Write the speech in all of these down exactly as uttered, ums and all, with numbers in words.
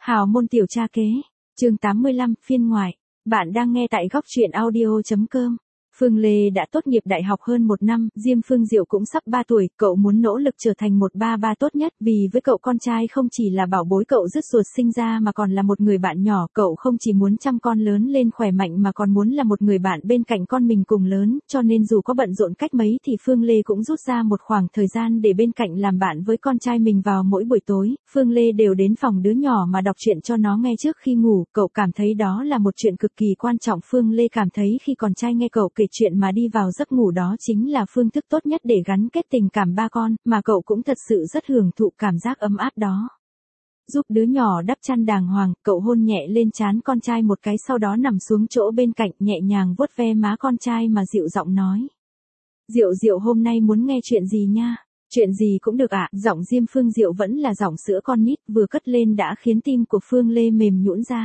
Hào môn tiểu cha kế, chương tám mươi lăm, phiên ngoại. Bạn đang nghe tại góc truyện audio chấm com. Phương Lê đã tốt nghiệp đại học hơn một năm, Diêm Phương Diệu cũng sắp ba tuổi, cậu muốn nỗ lực trở thành một ba ba tốt nhất, vì với cậu con trai không chỉ là bảo bối cậu rứt ruột sinh ra mà còn là một người bạn nhỏ, cậu không chỉ muốn chăm con lớn lên khỏe mạnh mà còn muốn là một người bạn bên cạnh con mình cùng lớn, cho nên dù có bận rộn cách mấy thì Phương Lê cũng rút ra một khoảng thời gian để bên cạnh làm bạn với con trai mình vào mỗi buổi tối. Phương Lê đều đến phòng đứa nhỏ mà đọc truyện cho nó nghe trước khi ngủ, cậu cảm thấy đó là một chuyện cực kỳ quan trọng. Phương Lê cảm thấy khi con trai nghe cậu kể chuyện mà đi vào giấc ngủ đó chính là phương thức tốt nhất để gắn kết tình cảm ba con, mà cậu cũng thật sự rất hưởng thụ cảm giác ấm áp đó. Giúp đứa nhỏ đắp chăn đàng hoàng, cậu hôn nhẹ lên trán con trai một cái, sau đó nằm xuống chỗ bên cạnh nhẹ nhàng vuốt ve má con trai mà dịu giọng nói. Diệu Diệu hôm nay muốn nghe chuyện gì nha? Chuyện gì cũng được ạ. À? Giọng Diêm Phương Diệu vẫn là giọng sữa con nít, vừa cất lên đã khiến tim của Phương Lê mềm nhũn ra.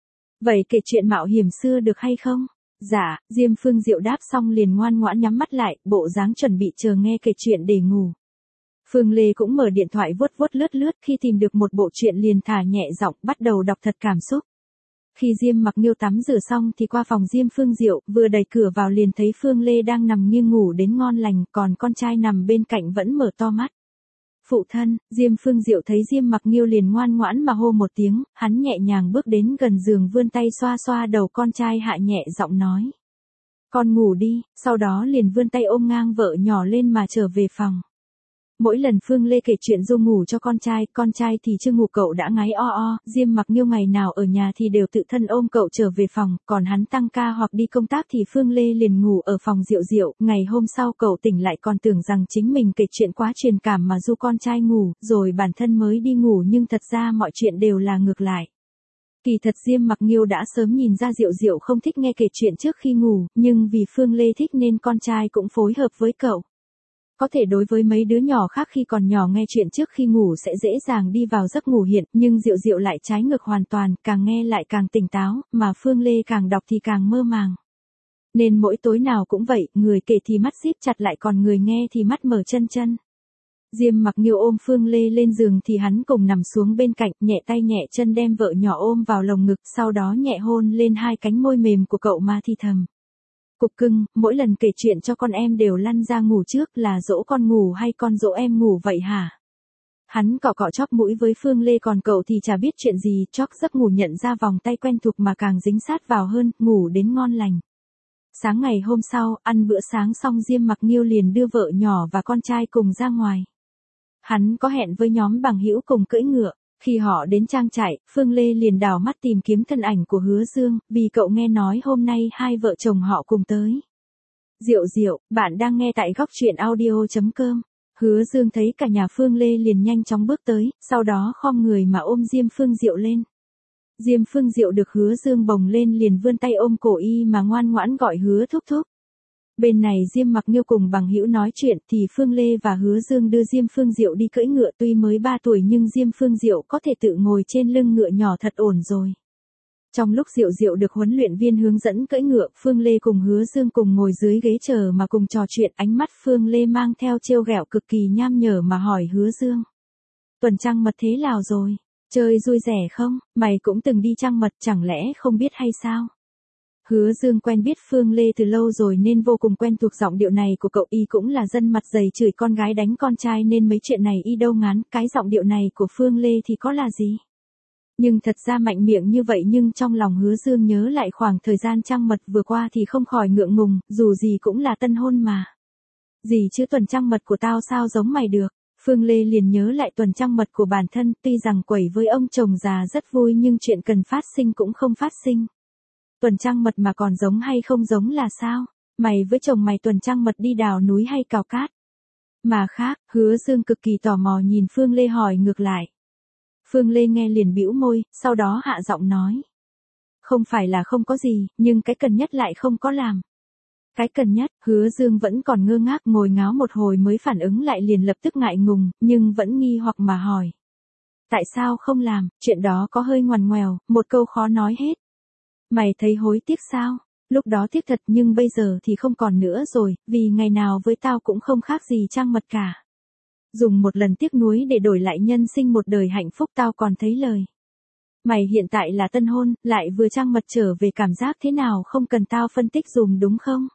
Vậy kể chuyện mạo hiểm xưa được hay không? Dạ, Diêm Phương Diệu đáp xong liền ngoan ngoãn nhắm mắt lại, bộ dáng chuẩn bị chờ nghe kể chuyện để ngủ. Phương Lê cũng mở điện thoại vuốt vuốt lướt lướt, khi tìm được một bộ truyện liền thả nhẹ giọng bắt đầu đọc thật cảm xúc. Khi Diêm Mặc Nghiêu tắm rửa xong thì qua phòng Diêm Phương Diệu, vừa đẩy cửa vào liền thấy Phương Lê đang nằm nghiêng ngủ đến ngon lành, còn con trai nằm bên cạnh vẫn mở to mắt. Phụ thân. Diêm Phương Diệu thấy Diêm Mặc Nghiêu liền ngoan ngoãn mà hô một tiếng, hắn nhẹ nhàng bước đến gần giường vươn tay xoa xoa đầu con trai, hạ nhẹ giọng nói. Con ngủ đi, sau đó liền vươn tay ôm ngang vợ nhỏ lên mà trở về phòng. Mỗi lần Phương Lê kể chuyện ru ngủ cho con trai, con trai thì chưa ngủ cậu đã ngáy o o, Diêm Mặc Nghiêu ngày nào ở nhà thì đều tự thân ôm cậu trở về phòng, còn hắn tăng ca hoặc đi công tác thì Phương Lê liền ngủ ở phòng Diệu Diệu. Ngày hôm sau cậu tỉnh lại còn tưởng rằng chính mình kể chuyện quá truyền cảm mà ru con trai ngủ, rồi bản thân mới đi ngủ, nhưng thật ra mọi chuyện đều là ngược lại. Kỳ thật Diêm Mặc Nghiêu đã sớm nhìn ra Diệu Diệu không thích nghe kể chuyện trước khi ngủ, nhưng vì Phương Lê thích nên con trai cũng phối hợp với cậu. Có thể đối với mấy đứa nhỏ khác khi còn nhỏ nghe chuyện trước khi ngủ sẽ dễ dàng đi vào giấc ngủ hiện, nhưng Diệu Diệu lại trái ngược hoàn toàn, càng nghe lại càng tỉnh táo, mà Phương Lê càng đọc thì càng mơ màng. Nên mỗi tối nào cũng vậy, người kể thì mắt díp chặt lại còn người nghe thì mắt mở chân chân. Diêm Mặc Nghiêu ôm Phương Lê lên giường thì hắn cùng nằm xuống bên cạnh, nhẹ tay nhẹ chân đem vợ nhỏ ôm vào lồng ngực, sau đó nhẹ hôn lên hai cánh môi mềm của cậu mà thì thầm. Cục cưng, mỗi lần kể chuyện cho con em đều lăn ra ngủ trước, là dỗ con ngủ hay con dỗ em ngủ vậy hả? Hắn cọ cọ chóp mũi với Phương Lê, còn cậu thì chả biết chuyện gì, chóp giấc ngủ nhận ra vòng tay quen thuộc mà càng dính sát vào hơn, ngủ đến ngon lành. Sáng ngày hôm sau, ăn bữa sáng xong Diêm Mặc Nghiêu liền đưa vợ nhỏ và con trai cùng ra ngoài. Hắn có hẹn với nhóm bằng hữu cùng cưỡi ngựa. Khi họ đến trang trại, Phương Lê liền đảo mắt tìm kiếm thân ảnh của Hứa Dương, vì cậu nghe nói hôm nay hai vợ chồng họ cùng tới. Diệu Diệu, bạn đang nghe tại góc truyện audio chấm com. Hứa Dương thấy cả nhà Phương Lê liền nhanh chóng bước tới, sau đó khom người mà ôm Diêm Phương Diệu lên. Diêm Phương Diệu được Hứa Dương bồng lên liền vươn tay ôm cổ y mà ngoan ngoãn gọi Hứa thúc thúc. Bên này Diêm Mặc Nghiêu cùng bằng hữu nói chuyện thì Phương Lê và Hứa Dương đưa Diêm Phương Diệu đi cưỡi ngựa, tuy mới ba tuổi nhưng Diêm Phương Diệu có thể tự ngồi trên lưng ngựa nhỏ thật ổn rồi. Trong lúc Diệu Diệu được huấn luyện viên hướng dẫn cưỡi ngựa, Phương Lê cùng Hứa Dương cùng ngồi dưới ghế chờ mà cùng trò chuyện, ánh mắt Phương Lê mang theo trêu ghẹo cực kỳ nham nhở mà hỏi Hứa Dương. Tuần trăng mật thế nào rồi? Chơi vui vẻ không? Mày cũng từng đi trăng mật chẳng lẽ không biết hay sao? Hứa Dương quen biết Phương Lê từ lâu rồi nên vô cùng quen thuộc giọng điệu này của cậu, y cũng là dân mặt dày chửi con gái đánh con trai nên mấy chuyện này y đâu ngán, cái giọng điệu này của Phương Lê thì có là gì. Nhưng thật ra mạnh miệng như vậy nhưng trong lòng Hứa Dương nhớ lại khoảng thời gian trăng mật vừa qua thì không khỏi ngượng ngùng, dù gì cũng là tân hôn mà. Gì chứ tuần trăng mật của tao sao giống mày được. Phương Lê liền nhớ lại tuần trăng mật của bản thân, tuy rằng quẩy với ông chồng già rất vui nhưng chuyện cần phát sinh cũng không phát sinh. Tuần trăng mật mà còn giống hay không giống là sao? Mày với chồng mày tuần trăng mật đi đào núi hay cào cát? Mà khác, Hứa Dương cực kỳ tò mò nhìn Phương Lê hỏi ngược lại. Phương Lê nghe liền bĩu môi, sau đó hạ giọng nói. Không phải là không có gì, nhưng cái cần nhất lại không có làm. Cái cần nhất, Hứa Dương vẫn còn ngơ ngác ngồi ngáo một hồi mới phản ứng lại, liền lập tức ngại ngùng, nhưng vẫn nghi hoặc mà hỏi. Tại sao không làm, chuyện đó có hơi ngoằn ngoèo, một câu khó nói hết. Mày thấy hối tiếc sao? Lúc đó tiếc thật nhưng bây giờ thì không còn nữa rồi, vì ngày nào với tao cũng không khác gì trăng mật cả. Dùng một lần tiếc nuối để đổi lại nhân sinh một đời hạnh phúc tao còn thấy lời. Mày hiện tại là tân hôn, lại vừa trăng mật trở về cảm giác thế nào không cần tao phân tích dùm đúng không?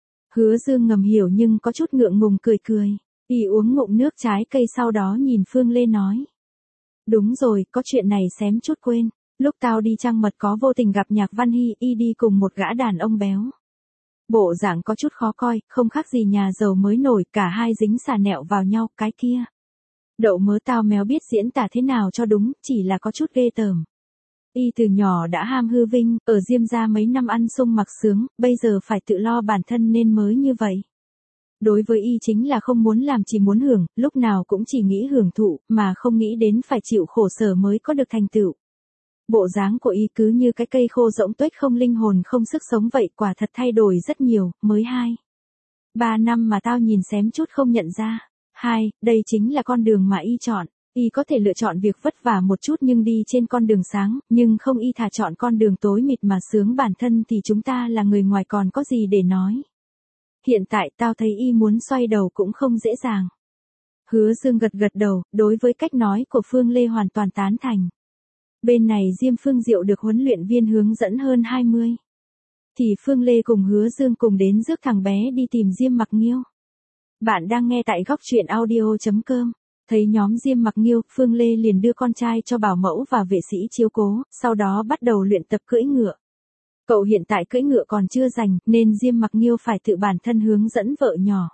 Hứa Dương ngầm hiểu nhưng có chút ngượng ngùng cười cười. Y uống ngụm nước trái cây sau đó nhìn Phương Lê nói. Đúng rồi, có chuyện này xém chút quên. Lúc tao đi trăng mật có vô tình gặp Nhạc Văn Hy, y đi cùng một gã đàn ông béo. Bộ dạng có chút khó coi, không khác gì nhà giàu mới nổi, cả hai dính xà nẹo vào nhau, cái kia. Đậu mớ tao méo biết diễn tả thế nào cho đúng, chỉ là có chút ghê tởm. Y từ nhỏ đã ham hư vinh, ở Diêm gia mấy năm ăn sung mặc sướng, bây giờ phải tự lo bản thân nên mới như vậy. Đối với Y chính là không muốn làm chỉ muốn hưởng, lúc nào cũng chỉ nghĩ hưởng thụ, mà không nghĩ đến phải chịu khổ sở mới có được thành tựu. Bộ dáng của Y cứ như cái cây khô rỗng tuếch không linh hồn không sức sống vậy, quả thật thay đổi rất nhiều, mới hai. Ba năm mà tao nhìn xém chút không nhận ra. Hai, đây chính là con đường mà Y chọn. Y có thể lựa chọn việc vất vả một chút nhưng đi trên con đường sáng, nhưng không Y thà chọn con đường tối mịt mà sướng bản thân thì chúng ta là người ngoài còn có gì để nói. Hiện tại tao thấy Y muốn xoay đầu cũng không dễ dàng. Hứa Dương gật gật đầu, đối với cách nói của Phương Lê hoàn toàn tán thành. Bên này Diêm Phương Diệu được huấn luyện viên hướng dẫn hơn hai mươi. Thì Phương Lê cùng Hứa Dương cùng đến rước thằng bé đi tìm Diêm Mặc Nghiêu. Bạn đang nghe tại góc truyện audio chấm com. Thấy nhóm Diêm Mặc Nghiêu, Phương Lê liền đưa con trai cho bảo mẫu và vệ sĩ chiếu cố, sau đó bắt đầu luyện tập cưỡi ngựa. Cậu hiện tại cưỡi ngựa còn chưa rành, nên Diêm Mặc Nghiêu phải tự bản thân hướng dẫn vợ nhỏ.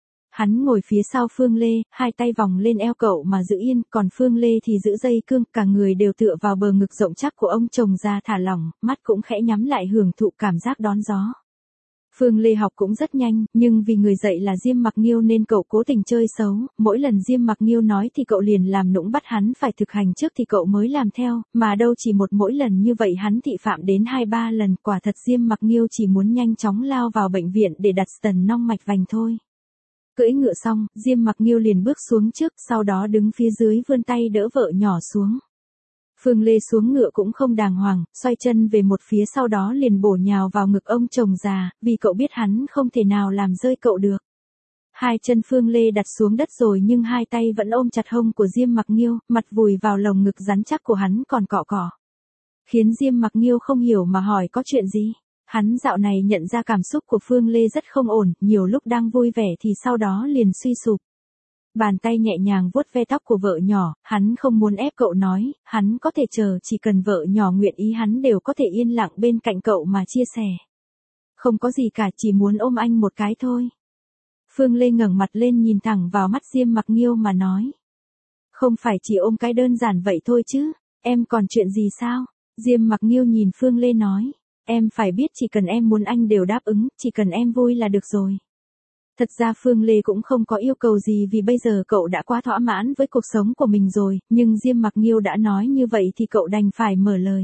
Hắn ngồi phía sau Phương Lê, hai tay vòng lên eo cậu mà giữ yên, còn Phương Lê thì giữ dây cương, cả người đều tựa vào bờ ngực rộng chắc của ông chồng ra thả lỏng, mắt cũng khẽ nhắm lại hưởng thụ cảm giác đón gió. Phương Lê học cũng rất nhanh, nhưng vì người dạy là Diêm Mặc Nghiêu nên cậu cố tình chơi xấu, mỗi lần Diêm Mặc Nghiêu nói thì cậu liền làm nũng bắt hắn phải thực hành trước thì cậu mới làm theo, mà đâu chỉ một mỗi lần như vậy hắn thị phạm đến hai ba lần, quả thật Diêm Mặc Nghiêu chỉ muốn nhanh chóng lao vào bệnh viện để đặt stent nong mạch vành thôi. Cưỡi ngựa xong, Diêm Mặc Nghiêu liền bước xuống trước, sau đó đứng phía dưới vươn tay đỡ vợ nhỏ xuống. Phương Lê xuống ngựa cũng không đàng hoàng, xoay chân về một phía sau đó liền bổ nhào vào ngực ông chồng già, vì cậu biết hắn không thể nào làm rơi cậu được. Hai chân Phương Lê đặt xuống đất rồi nhưng hai tay vẫn ôm chặt hông của Diêm Mặc Nghiêu, mặt vùi vào lồng ngực rắn chắc của hắn còn cọ cọ. Khiến Diêm Mặc Nghiêu không hiểu mà hỏi có chuyện gì. Hắn dạo này nhận ra cảm xúc của Phương Lê rất không ổn, nhiều lúc đang vui vẻ thì sau đó liền suy sụp. Bàn tay nhẹ nhàng vuốt ve tóc của vợ nhỏ, hắn không muốn ép cậu nói, hắn có thể chờ, chỉ cần vợ nhỏ nguyện ý hắn đều có thể yên lặng bên cạnh cậu mà chia sẻ. Không có gì cả, chỉ muốn ôm anh một cái thôi. Phương Lê ngẩng mặt lên nhìn thẳng vào mắt Diêm Mặc Nghiêu mà nói. Không phải chỉ ôm cái đơn giản vậy thôi chứ, em còn chuyện gì sao? Diêm Mặc Nghiêu nhìn Phương Lê nói. Em phải biết chỉ cần em muốn anh đều đáp ứng, chỉ cần em vui là được rồi. Thật ra Phương Lê cũng không có yêu cầu gì vì bây giờ cậu đã quá thỏa mãn với cuộc sống của mình rồi, nhưng Diêm Mặc Nghiêu đã nói như vậy thì cậu đành phải mở lời.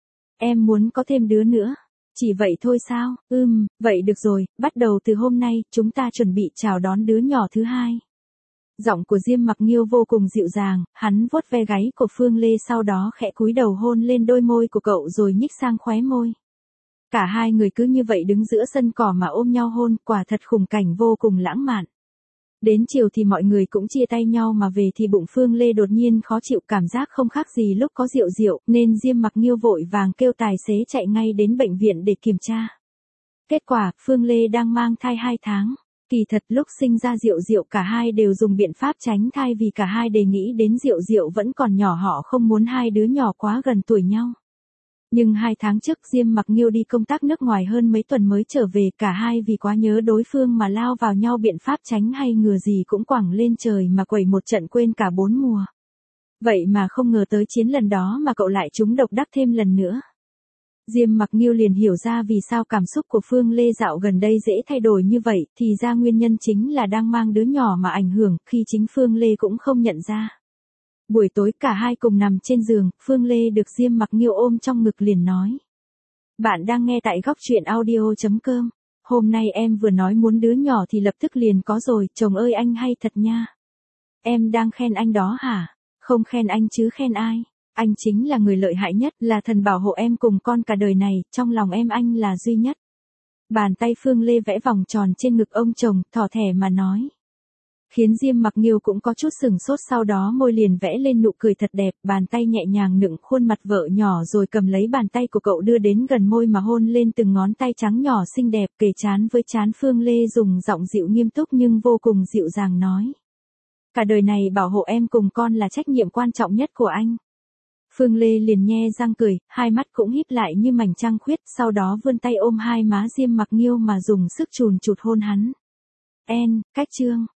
Em muốn có thêm đứa nữa. Chỉ vậy thôi sao? Ừm, vậy được rồi, bắt đầu từ hôm nay, chúng ta chuẩn bị chào đón đứa nhỏ thứ hai. Giọng của Diêm Mặc Nghiêu vô cùng dịu dàng, hắn vuốt ve gáy của Phương Lê sau đó khẽ cúi đầu hôn lên đôi môi của cậu rồi nhích sang khóe môi. Cả hai người cứ như vậy đứng giữa sân cỏ mà ôm nhau hôn, quả thật khung cảnh vô cùng lãng mạn. Đến chiều thì mọi người cũng chia tay nhau mà về thì bụng Phương Lê đột nhiên khó chịu, cảm giác không khác gì lúc có rượu rượu, nên Diêm Mặc Nghiêu vội vàng kêu tài xế chạy ngay đến bệnh viện để kiểm tra. Kết quả, Phương Lê đang mang thai hai tháng. Kỳ thật lúc sinh ra Diệu Diệu cả hai đều dùng biện pháp tránh thai vì cả hai đều nghĩ đến Diệu Diệu vẫn còn nhỏ, họ không muốn hai đứa nhỏ quá gần tuổi nhau. Nhưng hai tháng trước Diêm Mặc Nghiêu đi công tác nước ngoài hơn mấy tuần mới trở về, cả hai vì quá nhớ đối phương mà lao vào nhau, biện pháp tránh hay ngừa gì cũng quẳng lên trời mà quẩy một trận quên cả bốn mùa. Vậy mà không ngờ tới chiến lần đó mà cậu lại trúng độc đắc thêm lần nữa. Diêm Mặc Nghiêu liền hiểu ra vì sao cảm xúc của Phương Lê dạo gần đây dễ thay đổi như vậy, thì ra nguyên nhân chính là đang mang đứa nhỏ mà ảnh hưởng, khi chính Phương Lê cũng không nhận ra. Buổi tối cả hai cùng nằm trên giường, Phương Lê được Diêm Mặc Nghiêu ôm trong ngực liền nói. Bạn đang nghe tại góc truyện audio chấm com. Hôm nay em vừa nói muốn đứa nhỏ thì lập tức liền có rồi, chồng ơi anh hay thật nha. Em đang khen anh đó hả? Không khen anh chứ khen ai? Anh chính là người lợi hại nhất, là thần bảo hộ em cùng con cả đời này, trong lòng em anh là duy nhất. Bàn tay Phương Lê vẽ vòng tròn trên ngực ông chồng, thỏ thẻ mà nói. Khiến Diêm Mặc Nghiêu cũng có chút sừng sốt, sau đó môi liền vẽ lên nụ cười thật đẹp, bàn tay nhẹ nhàng nựng khuôn mặt vợ nhỏ rồi cầm lấy bàn tay của cậu đưa đến gần môi mà hôn lên từng ngón tay trắng nhỏ xinh đẹp, kề trán với trán Phương Lê dùng giọng dịu nghiêm túc nhưng vô cùng dịu dàng nói. Cả đời này bảo hộ em cùng con là trách nhiệm quan trọng nhất của anh. Phương Lê liền nhe răng cười, hai mắt cũng híp lại như mảnh trăng khuyết, sau đó vươn tay ôm hai má Diêm Mặc Nghiêu mà dùng sức chùn chụt hôn hắn. En, cách chương.